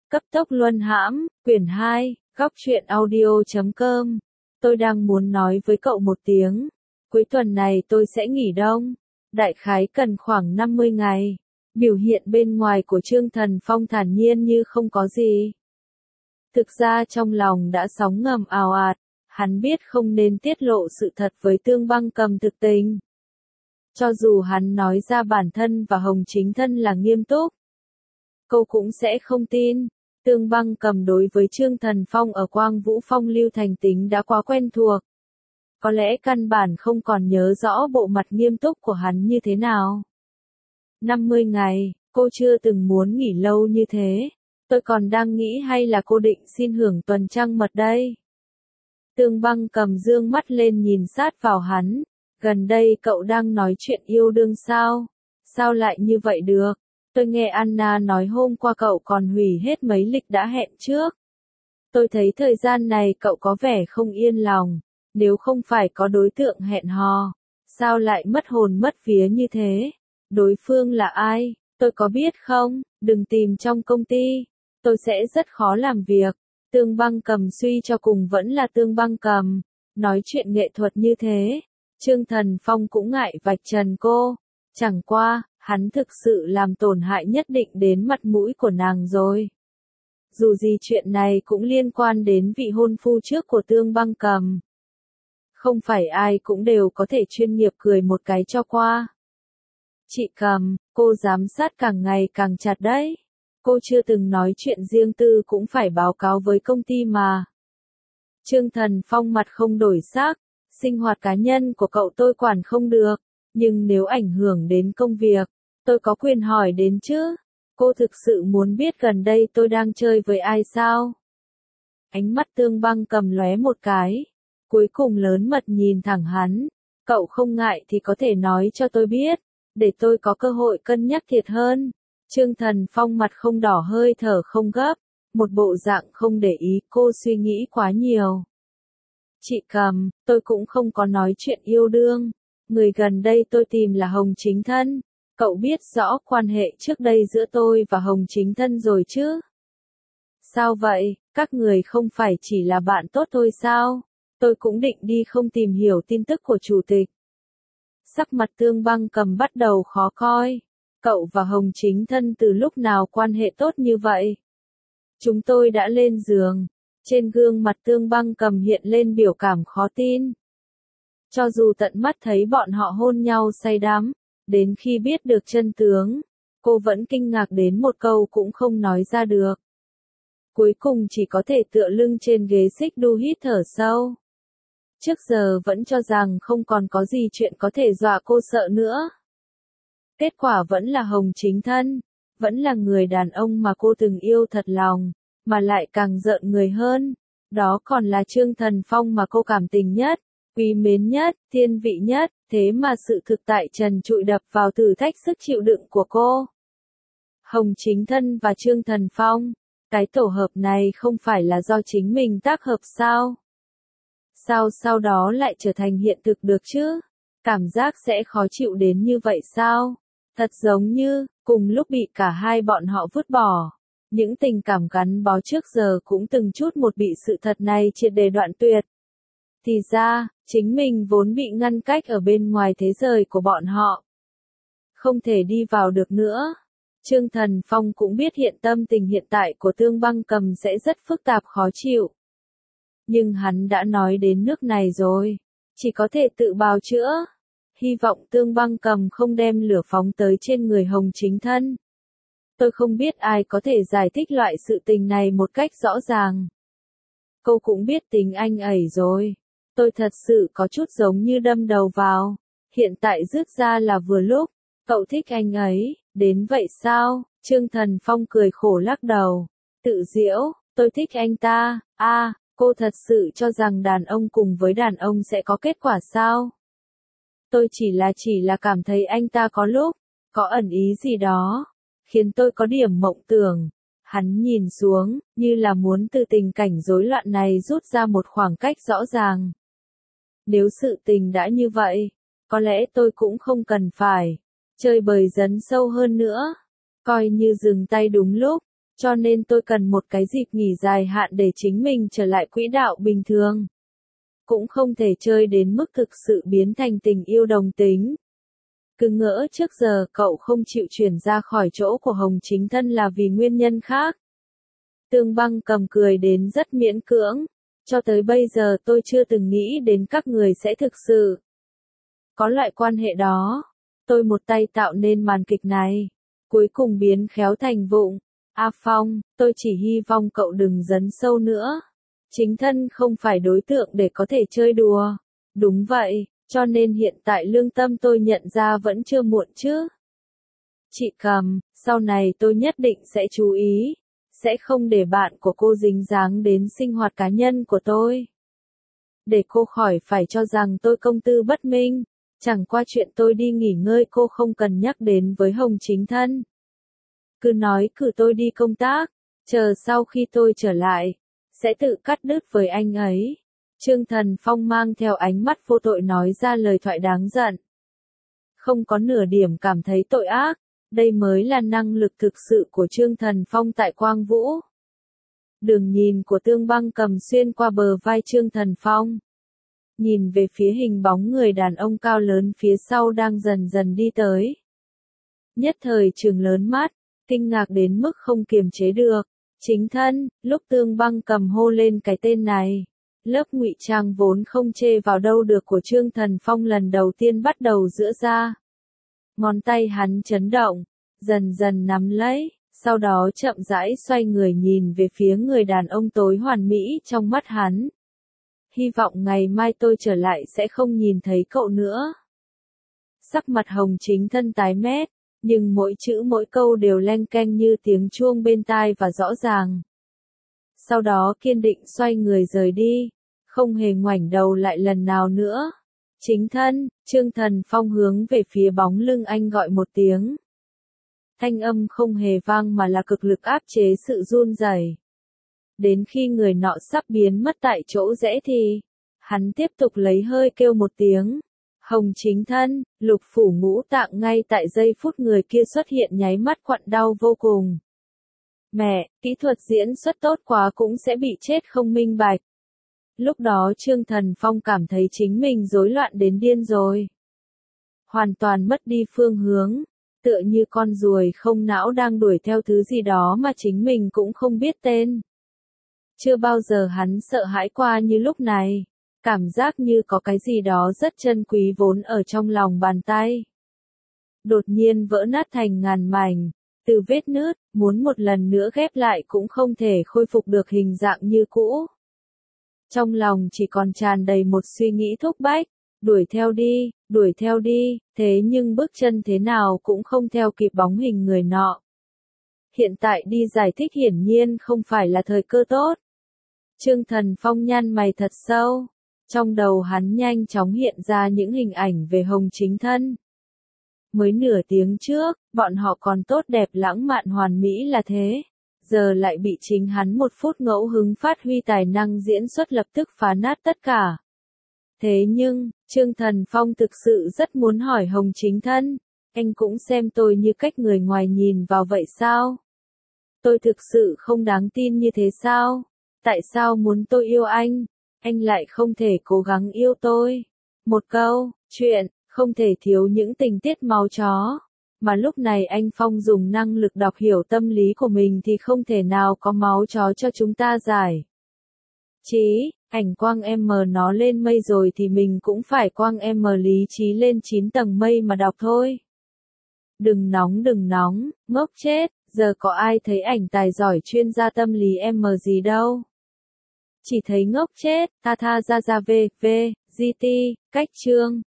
Cấp tốc luân hãm, quyển 2, góc truyện audio.com. Tôi đang muốn nói với cậu một tiếng. Cuối tuần này tôi sẽ nghỉ đông. Đại khái cần khoảng 50 ngày. Biểu hiện bên ngoài của Trương Thần Phong thản nhiên như không có gì. Thực ra trong lòng đã sóng ngầm ào ạt. Hắn biết không nên tiết lộ sự thật với Tương Băng Cầm thực tình. Cho dù hắn nói ra bản thân và Hồng Chính Thân là nghiêm túc, cô cũng sẽ không tin. Tương Băng Cầm đối với Trương Thần Phong ở Quang Vũ Phong Lưu Thành tính đã quá quen thuộc. Có lẽ căn bản không còn nhớ rõ bộ mặt nghiêm túc của hắn như thế nào. 50 ngày, cô chưa từng muốn nghỉ lâu như thế. Tôi còn đang nghĩ hay là cô định xin hưởng tuần trăng mật đây. Tương Băng Cầm dương mắt lên nhìn sát vào hắn. Gần đây cậu đang nói chuyện yêu đương sao? Sao lại như vậy được? Tôi nghe Anna nói hôm qua cậu còn hủy hết mấy lịch đã hẹn trước. Tôi thấy thời gian này cậu có vẻ không yên lòng. Nếu không phải có đối tượng hẹn hò, sao lại mất hồn mất vía như thế? Đối phương là ai? Tôi có biết không? Đừng tìm trong công ty. Tôi sẽ rất khó làm việc. Tương Băng Cầm suy cho cùng vẫn là Tương Băng Cầm. Nói chuyện nghệ thuật như thế. Trương Thần Phong cũng ngại vạch trần cô. Chẳng qua, hắn thực sự làm tổn hại nhất định đến mặt mũi của nàng rồi. Dù gì chuyện này cũng liên quan đến vị hôn phu trước của Tương Băng Cầm. Không phải ai cũng đều có thể chuyên nghiệp cười một cái cho qua. Chị Cầm, cô giám sát càng ngày càng chặt đấy. Cô chưa từng nói chuyện riêng tư cũng phải báo cáo với công ty mà. Trương Thần Phong mặt không đổi sắc. Sinh hoạt cá nhân của cậu tôi quản không được. Nhưng nếu ảnh hưởng đến công việc, tôi có quyền hỏi đến chứ. Cô thực sự muốn biết gần đây tôi đang chơi với ai sao? Ánh mắt Tương Băng Cầm lóe một cái. Cuối cùng lớn mật nhìn thẳng hắn. Cậu không ngại thì có thể nói cho tôi biết. Để tôi có cơ hội cân nhắc thiệt hơn. Trương Thần Phong mặt không đỏ hơi thở không gấp. Một bộ dạng không để ý cô suy nghĩ quá nhiều. Chị Cầm, tôi cũng không có nói chuyện yêu đương. Người gần đây tôi tìm là Hồng Chính Thân. Cậu biết rõ quan hệ trước đây giữa tôi và Hồng Chính Thân rồi chứ? Sao vậy, các người không phải chỉ là bạn tốt thôi sao? Tôi cũng định đi không tìm hiểu tin tức của chủ tịch. Sắc mặt Tương Băng Cầm bắt đầu khó coi. Cậu và Hồng Chính Thân từ lúc nào quan hệ tốt như vậy? Chúng tôi đã lên giường. Trên gương mặt Tương Băng Cầm hiện lên biểu cảm khó tin. Cho dù tận mắt thấy bọn họ hôn nhau say đắm, đến khi biết được chân tướng, cô vẫn kinh ngạc đến một câu cũng không nói ra được. Cuối cùng chỉ có thể tựa lưng trên ghế xích đu hít thở sâu. Trước giờ vẫn cho rằng không còn có gì chuyện có thể dọa cô sợ nữa. Kết quả vẫn là Hồng Chính Thân, vẫn là người đàn ông mà cô từng yêu thật lòng, mà lại càng rợn người hơn. Đó còn là Trương Thần Phong mà cô cảm tình nhất, quý mến nhất, thiên vị nhất, thế mà sự thực tại trần trụi đập vào thử thách sức chịu đựng của cô. Hồng Chính Thân và Trương Thần Phong, cái tổ hợp này không phải là do chính mình tác hợp sao? Sao sau đó lại trở thành hiện thực được chứ? Cảm giác sẽ khó chịu đến như vậy sao? Thật giống như, cùng lúc bị cả hai bọn họ vứt bỏ. Những tình cảm gắn bó trước giờ cũng từng chút một bị sự thật này triệt để đoạn tuyệt. Thì ra, chính mình vốn bị ngăn cách ở bên ngoài thế giới của bọn họ. Không thể đi vào được nữa. Trương Thần Phong cũng biết hiện tâm tình hiện tại của Tương Băng Cầm sẽ rất phức tạp khó chịu. Nhưng hắn đã nói đến nước này rồi. Chỉ có thể tự bào chữa. Hy vọng Tương Băng Cầm không đem lửa phóng tới trên người Hồng Chính Thân. Tôi không biết ai có thể giải thích loại sự tình này một cách rõ ràng. Cô cũng biết tính anh ấy rồi. Tôi thật sự có chút giống như đâm đầu vào. Hiện tại rước ra là vừa lúc. Cậu thích anh ấy, đến vậy sao? Trương Thần Phong cười khổ lắc đầu. Tự giễu, tôi thích anh ta. Cô thật sự cho rằng đàn ông cùng với đàn ông sẽ có kết quả sao? Tôi chỉ là cảm thấy anh ta có lúc, có ẩn ý gì đó, khiến tôi có điểm mộng tưởng. Hắn nhìn xuống, như là muốn từ tình cảnh rối loạn này rút ra một khoảng cách rõ ràng. Nếu sự tình đã như vậy, có lẽ tôi cũng không cần phải chơi bời dấn sâu hơn nữa. Coi như dừng tay đúng lúc, Cho nên tôi cần một cái dịp nghỉ dài hạn để chính mình trở lại quỹ đạo bình thường. Cũng không thể chơi đến mức thực sự biến thành tình yêu đồng tính. Cứ ngỡ trước giờ cậu không chịu chuyển ra khỏi chỗ của Hồng Chính Thân là vì nguyên nhân khác. Tương Băng Cầm cười đến rất miễn cưỡng. Cho tới bây giờ tôi chưa từng nghĩ đến các người sẽ thực sự có loại quan hệ đó. Tôi một tay tạo nên màn kịch này, cuối cùng biến khéo thành vụng. A Phong, tôi chỉ hy vọng cậu đừng dấn sâu nữa. Chính Thân không phải đối tượng để có thể chơi đùa. Đúng vậy, cho nên hiện tại lương tâm tôi nhận ra vẫn chưa muộn chứ. Chị Cầm, sau này tôi nhất định sẽ chú ý. Sẽ không để bạn của cô dính dáng đến sinh hoạt cá nhân của tôi. Để cô khỏi phải cho rằng tôi công tư bất minh. Chẳng qua chuyện tôi đi nghỉ ngơi cô không cần nhắc đến với Hồng Chính Thân. Cứ nói cử tôi đi công tác, chờ sau khi tôi trở lại, sẽ tự cắt đứt với anh ấy. Trương Thần Phong mang theo ánh mắt vô tội nói ra lời thoại đáng giận. Không có nửa điểm cảm thấy tội ác, đây mới là năng lực thực sự của Trương Thần Phong tại Quang Vũ. Đường nhìn của Tương Băng Cầm xuyên qua bờ vai Trương Thần Phong. Nhìn về phía hình bóng người đàn ông cao lớn phía sau đang dần dần đi tới. Nhất thời trừng lớn mắt, kinh ngạc đến mức không kiềm chế được. Chính Thân, lúc Tương Băng Cầm hô lên cái tên này, lớp ngụy trang vốn không chê vào đâu được của Trương Thần Phong lần đầu tiên bắt đầu giãy ra. Ngón tay hắn chấn động, dần dần nắm lấy, sau đó chậm rãi xoay người nhìn về phía người đàn ông tối hoàn mỹ trong mắt hắn. Hy vọng ngày mai tôi trở lại sẽ không nhìn thấy cậu nữa. Sắc mặt Hồng Chính Thân tái mét, nhưng mỗi chữ mỗi câu đều leng keng như tiếng chuông bên tai và rõ ràng. Sau đó kiên định xoay người rời đi, không hề ngoảnh đầu lại lần nào nữa. Chính Thân, Trương Thần Phong hướng về phía bóng lưng anh gọi một tiếng. Thanh âm không hề vang mà là cực lực áp chế sự run rẩy. Đến khi người nọ sắp biến mất tại chỗ rẽ thì, hắn tiếp tục lấy hơi kêu một tiếng. Hồng Chính Thân, lục phủ ngũ tạng ngay tại giây phút người kia xuất hiện nháy mắt quặn đau vô cùng. Mẹ, kỹ thuật diễn xuất tốt quá cũng sẽ bị chết không minh bạch. Lúc đó Trương Thần Phong cảm thấy chính mình rối loạn đến điên rồi. Hoàn toàn mất đi phương hướng, tựa như con ruồi không não đang đuổi theo thứ gì đó mà chính mình cũng không biết tên. Chưa bao giờ hắn sợ hãi qua như lúc này, cảm giác như có cái gì đó rất chân quý vốn ở trong lòng bàn tay. Đột nhiên vỡ nát thành ngàn mảnh, từ vết nứt, muốn một lần nữa ghép lại cũng không thể khôi phục được hình dạng như cũ. Trong lòng chỉ còn tràn đầy một suy nghĩ thúc bách, đuổi theo đi, thế nhưng bước chân thế nào cũng không theo kịp bóng hình người nọ. Hiện tại đi giải thích hiển nhiên không phải là thời cơ tốt. Trương Thần Phong nhăn mày thật sâu, trong đầu hắn nhanh chóng hiện ra những hình ảnh về Hồng Chính Thân. Mới nửa tiếng trước, bọn họ còn tốt đẹp lãng mạn hoàn mỹ là thế. Giờ lại bị chính hắn một phút ngẫu hứng phát huy tài năng diễn xuất lập tức phá nát tất cả. Thế nhưng, Trương Thần Phong thực sự rất muốn hỏi Hồng Chính Thân, anh cũng xem tôi như cách người ngoài nhìn vào vậy sao? Tôi thực sự không đáng tin như thế sao? Tại sao muốn tôi yêu anh lại không thể cố gắng yêu tôi? Một câu, chuyện, không thể thiếu những tình tiết máu chó. Mà lúc này anh Phong dùng năng lực đọc hiểu tâm lý của mình thì không thể nào có máu chó cho chúng ta giải. Chí, ảnh quang em mờ nó lên mây rồi thì mình cũng phải quang em mờ lý trí lên 9 tầng mây mà đọc thôi. Đừng nóng, ngốc chết, giờ có ai thấy ảnh tài giỏi chuyên gia tâm lý em mờ gì đâu. Chỉ thấy ngốc chết, tha ra GT, cách chương.